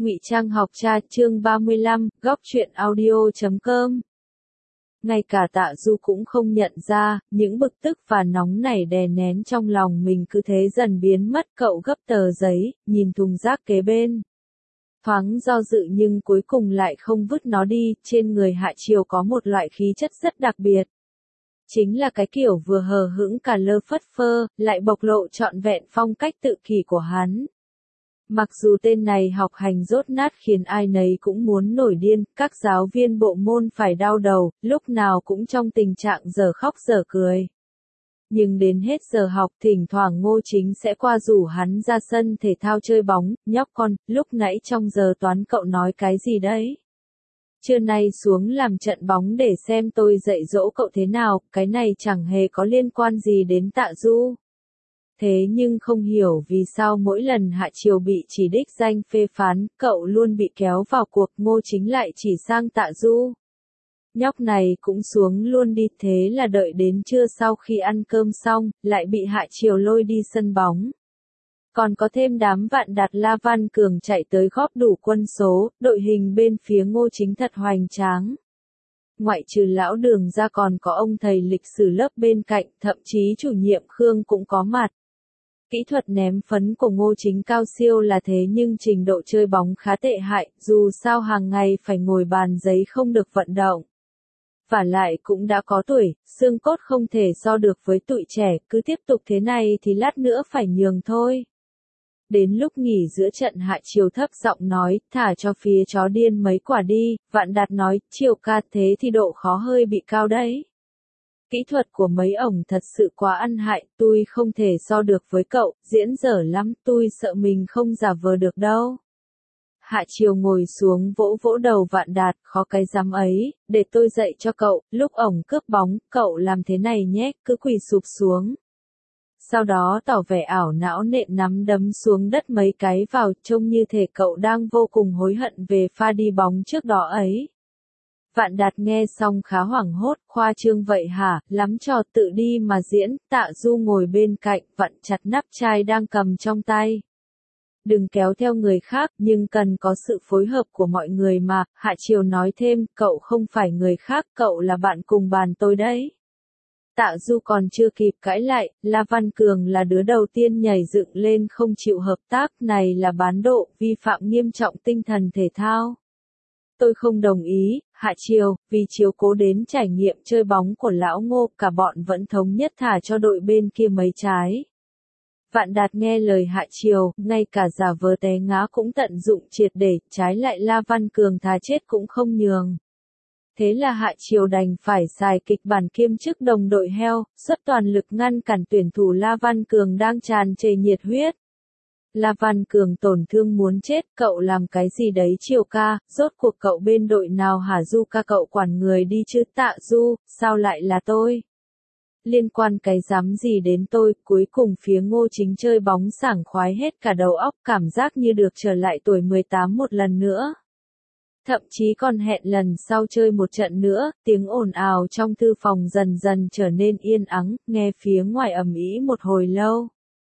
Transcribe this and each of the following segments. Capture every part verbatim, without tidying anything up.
Ngụy Trang học cha chương ba mươi lăm, góc truyện audio chấm com. Ngay cả Tạ Du cũng không nhận ra, những bực tức và nóng nảy đè nén trong lòng mình cứ thế dần biến mất. Cậu gấp tờ giấy, nhìn thùng rác kế bên. Thoáng do dự nhưng cuối cùng lại không vứt nó đi. Trên người Hạ Triều có một loại khí chất rất đặc biệt. Chính là cái kiểu vừa hờ hững cả lơ phất phơ, lại bộc lộ trọn vẹn phong cách tự kỷ của hắn. Mặc dù tên này học hành dốt nát khiến ai nấy cũng muốn nổi điên, các giáo viên bộ môn phải đau đầu, lúc nào cũng trong tình trạng dở khóc dở cười. Nhưng đến hết giờ học thỉnh thoảng Ngô Chính sẽ qua rủ hắn ra sân thể thao chơi bóng. Nhóc con, lúc nãy trong giờ toán cậu nói cái gì đấy? Trưa nay xuống làm trận bóng để xem tôi dạy dỗ cậu thế nào, cái này chẳng hề có liên quan gì đến Tạ Du. Thế nhưng không hiểu vì sao mỗi lần Hạ Triều bị chỉ đích danh phê phán, cậu luôn bị kéo vào cuộc. Ngô Chính lại chỉ sang Tạ Du. Nhóc này cũng xuống luôn đi, thế là đợi đến trưa sau khi ăn cơm xong, lại bị Hạ Triều lôi đi sân bóng. Còn có thêm đám Vạn Đạt La Văn Cường chạy tới góp đủ quân số, đội hình bên phía Ngô Chính thật hoành tráng. Ngoại trừ lão Đường ra còn có ông thầy lịch sử lớp bên cạnh, thậm chí chủ nhiệm Khương cũng có mặt. Kỹ thuật ném phấn của Ngô Chính cao siêu là thế nhưng trình độ chơi bóng khá tệ hại, dù sao hàng ngày phải ngồi bàn giấy không được vận động. Vả lại cũng đã có tuổi, xương cốt không thể so được với tụi trẻ, cứ tiếp tục thế này thì lát nữa phải nhường thôi. Đến lúc nghỉ giữa trận Hạ Triều thấp giọng nói, thả cho phía chó điên mấy quả đi. Vạn Đạt nói, Triều ca thế thì độ khó hơi bị cao đấy. Kỹ thuật của mấy ổng thật sự quá ăn hại, tôi không thể so được với cậu, diễn dở lắm, tôi sợ mình không giả vờ được đâu. Hạ Triều ngồi xuống vỗ vỗ đầu Vạn Đạt, khó cái dám ấy, để tôi dạy cho cậu. Lúc ổng cướp bóng, cậu làm thế này nhé, cứ quỳ sụp xuống. Sau đó tỏ vẻ ảo não nện nắm đấm xuống đất mấy cái vào, trông như thể cậu đang vô cùng hối hận về pha đi bóng trước đó ấy. Vạn Đạt nghe xong khá hoảng hốt, khoa trương vậy hả, lắm trò tự đi mà diễn. Tạ Du ngồi bên cạnh, vặn chặt nắp chai đang cầm trong tay. Đừng kéo theo người khác, nhưng cần có sự phối hợp của mọi người mà. Hạ Triều nói thêm, cậu không phải người khác, cậu là bạn cùng bàn tôi đấy. Tạ Du còn chưa kịp cãi lại, La Văn Cường là đứa đầu tiên nhảy dựng lên không chịu hợp tác, này là bán độ, vi phạm nghiêm trọng tinh thần thể thao. Tôi không đồng ý. Hạ Triều, vì chiếu cố đến trải nghiệm chơi bóng của lão Ngô, cả bọn vẫn thống nhất thả cho đội bên kia mấy trái. Vạn Đạt nghe lời Hạ Triều, ngay cả giả vờ té ngã cũng tận dụng triệt để, trái lại La Văn Cường thà chết cũng không nhường. Thế là Hạ Triều đành phải xài kịch bản kiêm chức đồng đội heo, xuất toàn lực ngăn cản tuyển thủ La Văn Cường đang tràn trề nhiệt huyết. La Văn Cường tổn thương muốn chết, cậu làm cái gì đấy Triều ca, rốt cuộc cậu bên đội nào hả? Du ca cậu quản người đi chứ. Tạ Du, sao lại là tôi? Liên quan cái dám gì đến tôi? Cuối cùng phía Ngô Chính chơi bóng sảng khoái hết cả đầu óc, cảm giác như được trở lại tuổi mười tám một lần nữa. Thậm chí còn hẹn lần sau chơi một trận nữa. Tiếng ồn ào trong thư phòng dần dần trở nên yên ắng, nghe phía ngoài ầm ĩ một hồi lâu.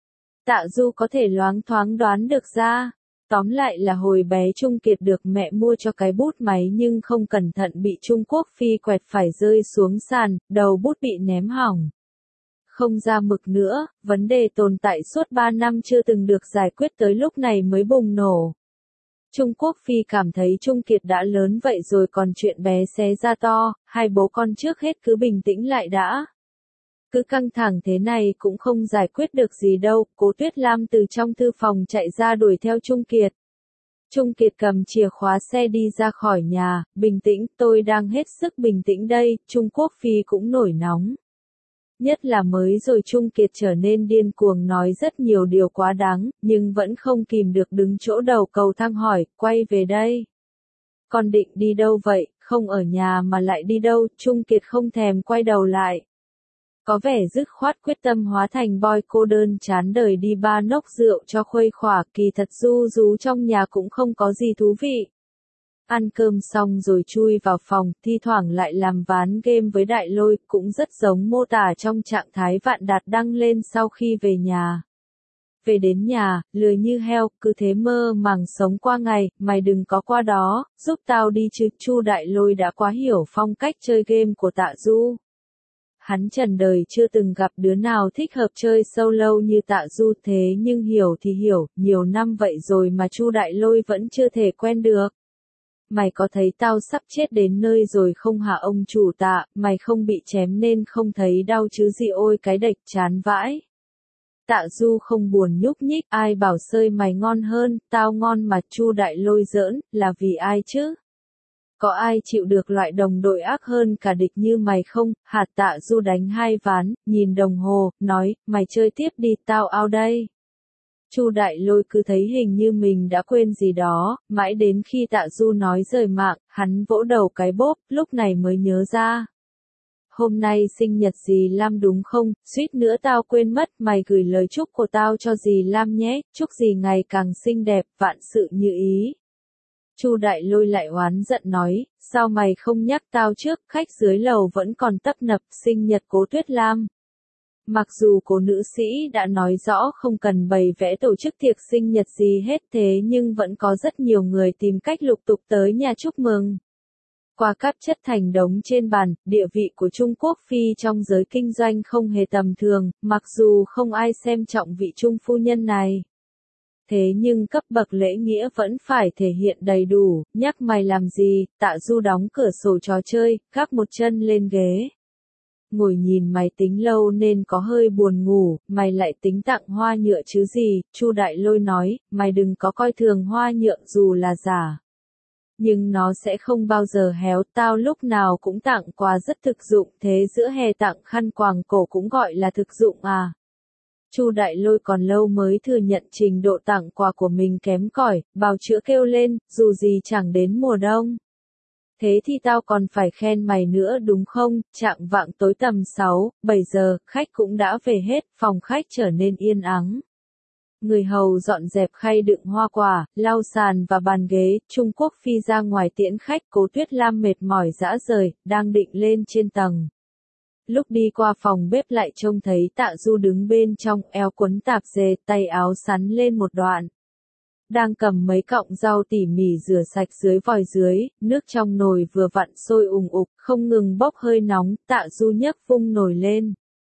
Tạ Du có thể loáng thoáng đoán được ra. Tóm lại là hồi bé Trung Kiệt được mẹ mua cho cái bút máy nhưng không cẩn thận bị Trung Quốc Phi quẹt phải rơi xuống sàn, đầu bút bị ném hỏng. Không ra mực nữa, vấn đề tồn tại suốt ba năm chưa từng được giải quyết tới lúc này mới bùng nổ. Trung Quốc Phi cảm thấy Trung Kiệt đã lớn vậy rồi còn chuyện bé xé ra to, hai bố con trước hết cứ bình tĩnh lại đã. Cứ căng thẳng thế này cũng không giải quyết được gì đâu. Cố Tuyết Lam từ trong thư phòng chạy ra đuổi theo Trung Kiệt. Trung Kiệt cầm chìa khóa xe đi ra khỏi nhà, bình tĩnh, tôi đang hết sức bình tĩnh đây. Trung Quốc Phi cũng nổi nóng. Nhất là mới rồi Trung Kiệt trở nên điên cuồng nói rất nhiều điều quá đáng, nhưng vẫn không kìm được đứng chỗ đầu cầu thang hỏi, quay về đây. Con định đi đâu vậy, không ở nhà mà lại đi đâu? Trung Kiệt không thèm quay đầu lại. Có vẻ dứt khoát quyết tâm hóa thành boy cô đơn chán đời đi ba nốc rượu cho khuây khỏa, kỳ thật du rú trong nhà cũng không có gì thú vị. Ăn cơm xong rồi chui vào phòng, thi thoảng lại làm ván game với Đại Lôi, cũng rất giống mô tả trong trạng thái Vạn Đạt đăng lên sau khi về nhà. về đến nhà, lười như heo, cứ thế mơ màng sống qua ngày, mày đừng có qua đó, giúp tao đi chứ. Chu Đại Lôi đã quá hiểu phong cách chơi game của Tạ Du. Hắn trần đời chưa từng gặp đứa nào thích hợp chơi solo như Tạ Du, thế nhưng hiểu thì hiểu, nhiều năm vậy rồi mà Chu Đại Lôi vẫn chưa thể quen được. Mày có thấy tao sắp chết đến nơi rồi không hả ông chủ Tạ, mày không bị chém nên không thấy đau chứ gì, ôi cái đệch chán vãi. Tạ Du không buồn nhúc nhích, ai bảo sơi mày ngon hơn, tao ngon mà. Chu Đại Lôi giỡn, là vì ai chứ? Có ai chịu được loại đồng đội ác hơn cả địch như mày không? Hạt Tạ Du đánh hai ván, nhìn đồng hồ, nói, mày chơi tiếp đi, tao out đây. Chu Đại Lôi cứ thấy hình như mình đã quên gì đó, mãi đến khi Tạ Du nói rời mạng, hắn vỗ đầu cái bốp, lúc này mới nhớ ra. Hôm nay sinh nhật dì Lam đúng không? Suýt nữa tao quên mất, mày gửi lời chúc của tao cho dì Lam nhé, chúc dì ngày càng xinh đẹp, vạn sự như ý. Chu Đại Lôi lại oán giận nói, sao mày không nhắc tao trước, khách dưới lầu vẫn còn tấp nập, sinh nhật Cố Tuyết Lam. Mặc dù cô nữ sĩ đã nói rõ không cần bày vẽ tổ chức tiệc sinh nhật gì hết, thế nhưng vẫn có rất nhiều người tìm cách lục tục tới nhà chúc mừng. Qua cáp chất thành đống trên bàn, địa vị của Trung Quốc Phi trong giới kinh doanh không hề tầm thường, mặc dù không ai xem trọng vị trung phu nhân này. Thế nhưng cấp bậc lễ nghĩa vẫn phải thể hiện đầy đủ, nhắc mày làm gì, Tạ Du đóng cửa sổ trò chơi, gác một chân lên ghế. Ngồi nhìn máy tính lâu nên có hơi buồn ngủ, mày lại tính tặng hoa nhựa chứ gì, Chu Đại Lôi nói, mày đừng có coi thường hoa nhựa dù là giả. Nhưng nó sẽ không bao giờ héo, tao lúc nào cũng tặng quà rất thực dụng, thế giữa hè tặng khăn quàng cổ cũng gọi là thực dụng à. Chu Đại Lôi còn lâu mới thừa nhận trình độ tặng quà của mình kém cỏi, bào chữa kêu lên, dù gì chẳng đến mùa đông. Thế thì tao còn phải khen mày nữa đúng không? Chạng vạng tối tầm sáu, bảy giờ, khách cũng đã về hết, phòng khách trở nên yên ắng. Người hầu dọn dẹp khay đựng hoa quả, lau sàn và bàn ghế, Trung Quốc Phi ra ngoài tiễn khách, Cố Tuyết Lam mệt mỏi rã rời, đang định lên trên tầng. Lúc đi qua phòng bếp lại trông thấy Tạ Du đứng bên trong, eo quấn tạp dề, tay áo sắn lên một đoạn. Đang cầm mấy cọng rau tỉ mỉ rửa sạch dưới vòi dưới, nước trong nồi vừa vặn sôi ùng ục, không ngừng bốc hơi nóng, Tạ Du nhấc vung nồi lên.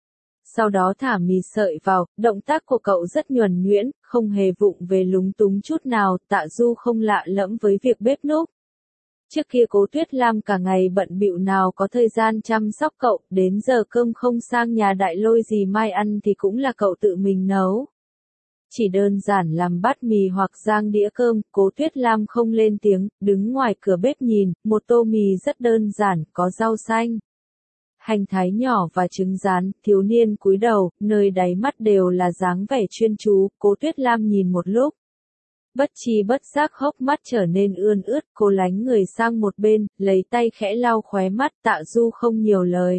Sau đó thả mì sợi vào, động tác của cậu rất nhuần nhuyễn, không hề vụng về lúng túng chút nào, Tạ Du không lạ lẫm với việc bếp núc. Trước kia Cố Tuyết Lam cả ngày bận bịu nào có thời gian chăm sóc cậu, đến giờ cơm không sang nhà Đại Lôi gì mai ăn thì cũng là cậu tự mình nấu. Chỉ đơn giản làm bát mì hoặc rang đĩa cơm, Cố Tuyết Lam không lên tiếng, đứng ngoài cửa bếp nhìn, một tô mì rất đơn giản, có rau xanh, hành thái nhỏ và trứng rán, thiếu niên cúi đầu, nơi đáy mắt đều là dáng vẻ chuyên chú, Cố Tuyết Lam nhìn một lúc. Bất chi bất giác hốc mắt trở nên ươn ướt, cô lánh người sang một bên, lấy tay khẽ lau khóe mắt, Tạ Du không nhiều lời.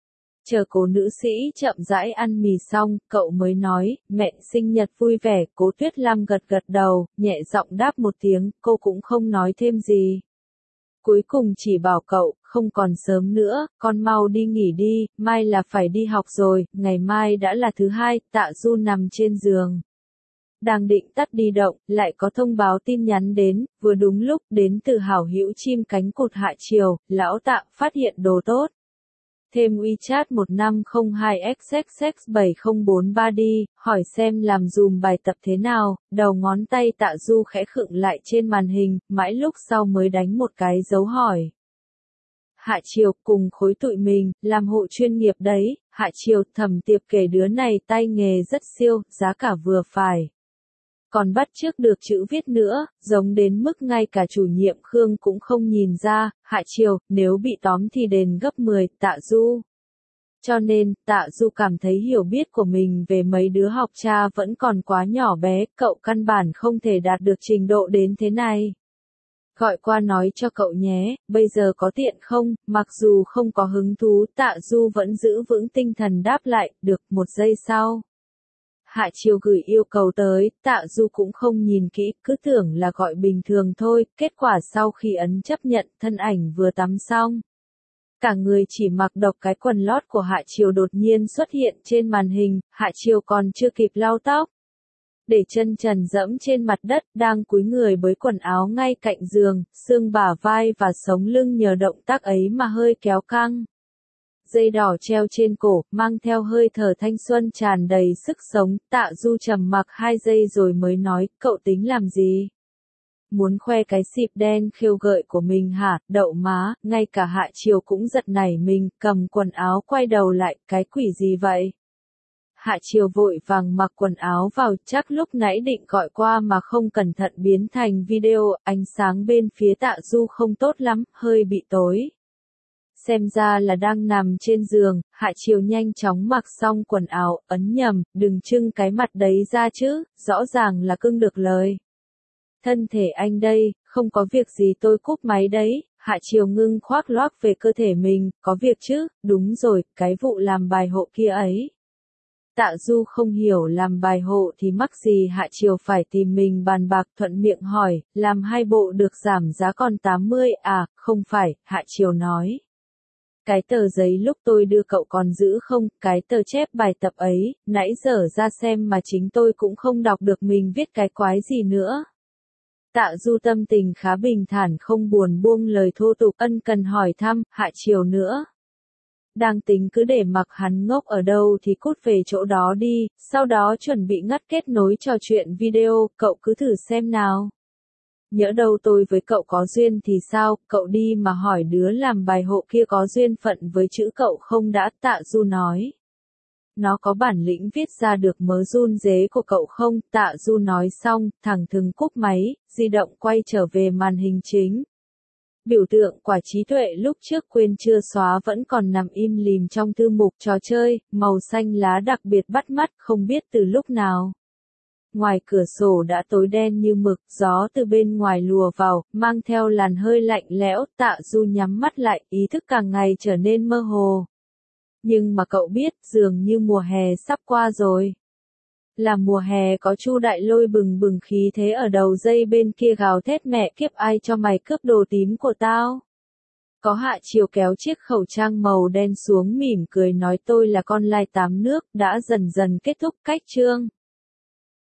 Chờ cô nữ sĩ chậm rãi ăn mì xong, cậu mới nói, mẹ sinh nhật vui vẻ, Cố Tuyết Lam gật gật đầu, nhẹ giọng đáp một tiếng, cô cũng không nói thêm gì. Cuối cùng chỉ bảo cậu, không còn sớm nữa, con mau đi nghỉ đi, mai là phải đi học rồi, ngày mai đã là thứ hai, Tạ Du nằm trên giường. Đang định tắt đi động, lại có thông báo tin nhắn đến, vừa đúng lúc đến từ hảo hữu chim cánh cụt Hạ Triều, lão Tạ phát hiện đồ tốt. Thêm WeChat một năm không hai x x x bảy không bốn ba đi, hỏi xem làm dùm bài tập thế nào, đầu ngón tay Tạ Du khẽ khựng lại trên màn hình, mãi lúc sau mới đánh một cái dấu hỏi. Hạ Triều cùng khối tụi mình, làm hộ chuyên nghiệp đấy, Hạ Triều Thẩm Tiệp kể đứa này tay nghề rất siêu, giá cả vừa phải. Còn bắt chước được chữ viết nữa, giống đến mức ngay cả chủ nhiệm Khương cũng không nhìn ra, Hạ Triều, nếu bị tóm thì đền gấp mười, Tạ Du. Cho nên, Tạ Du cảm thấy hiểu biết của mình về mấy đứa học cha vẫn còn quá nhỏ bé, cậu căn bản không thể đạt được trình độ đến thế này. Gọi qua nói cho cậu nhé, bây giờ có tiện không, mặc dù không có hứng thú, Tạ Du vẫn giữ vững tinh thần đáp lại, được, một giây sau. Hạ Triều gửi yêu cầu tới, Tạ Du cũng không nhìn kỹ, cứ tưởng là gọi bình thường thôi, kết quả sau khi ấn chấp nhận, thân ảnh vừa tắm xong. Cả người chỉ mặc độc cái quần lót của Hạ Triều đột nhiên xuất hiện trên màn hình, Hạ Triều còn chưa kịp lau tóc. để chân trần dẫm trên mặt đất, đang cúi người bới quần áo ngay cạnh giường, xương bả vai và sống lưng nhờ động tác ấy mà hơi kéo căng. Dây đỏ treo trên cổ, mang theo hơi thở thanh xuân tràn đầy sức sống, Tạ Du trầm mặc hai giây rồi mới nói, cậu tính làm gì? Muốn khoe cái xịp đen khêu gợi của mình hả, đậu má, ngay cả Hạ Triều cũng giật nảy mình, cầm quần áo quay đầu lại, cái quỷ gì vậy? Hạ Triều vội vàng mặc quần áo vào, chắc lúc nãy định gọi qua mà không cẩn thận biến thành video, ánh sáng bên phía Tạ Du không tốt lắm, hơi bị tối. Xem ra là đang nằm trên giường, Hạ Triều nhanh chóng mặc xong quần áo, ấn nhầm, đừng trưng cái mặt đấy ra chứ, rõ ràng là cưng được lời. Thân thể anh đây, không có việc gì tôi cúp máy đấy, Hạ Triều ngưng khoác loác về cơ thể mình, có việc chứ, đúng rồi, cái vụ làm bài hộ kia ấy. Tạ Du không hiểu làm bài hộ thì mắc gì Hạ Triều phải tìm mình bàn bạc, thuận miệng hỏi, làm hai bộ được giảm giá còn tám mươi à, không phải, Hạ Triều nói. Cái tờ giấy lúc tôi đưa cậu còn giữ không, cái tờ chép bài tập ấy, nãy giờ ra xem mà chính tôi cũng không đọc được mình viết cái quái gì nữa. Tạ Du tâm tình khá bình thản, không buồn buông lời thô tục, ân cần hỏi thăm, Hạ Triều nữa. Đang tính cứ để mặc hắn ngốc ở đâu thì cút về chỗ đó đi, sau đó chuẩn bị ngắt kết nối trò chuyện video, cậu cứ thử xem nào. Nhỡ đâu tôi với cậu có duyên thì sao, cậu đi mà hỏi đứa làm bài hộ kia có duyên phận với chữ cậu không đã, Tạ Du nói. Nó có bản lĩnh viết ra được mớ run rế của cậu không, Tạ Du nói xong, thẳng thừng cúp máy, di động quay trở về màn hình chính. Biểu tượng quả trí tuệ lúc trước quên chưa xóa vẫn còn nằm im lìm trong thư mục trò chơi, màu xanh lá đặc biệt bắt mắt, không biết từ lúc nào. Ngoài cửa sổ đã tối đen như mực, gió từ bên ngoài lùa vào, mang theo làn hơi lạnh lẽo, Tạ Du nhắm mắt lại, ý thức càng ngày trở nên mơ hồ. Nhưng mà cậu biết, dường như mùa hè sắp qua rồi. Là mùa hè có Chu Đại Lôi bừng bừng khí thế ở đầu dây bên kia gào thét, mẹ kiếp ai cho mày cướp đồ tím của tao. Có Hạ Triều kéo chiếc khẩu trang màu đen xuống mỉm cười nói tôi là con lai tám nước, đã dần dần kết thúc cách chương.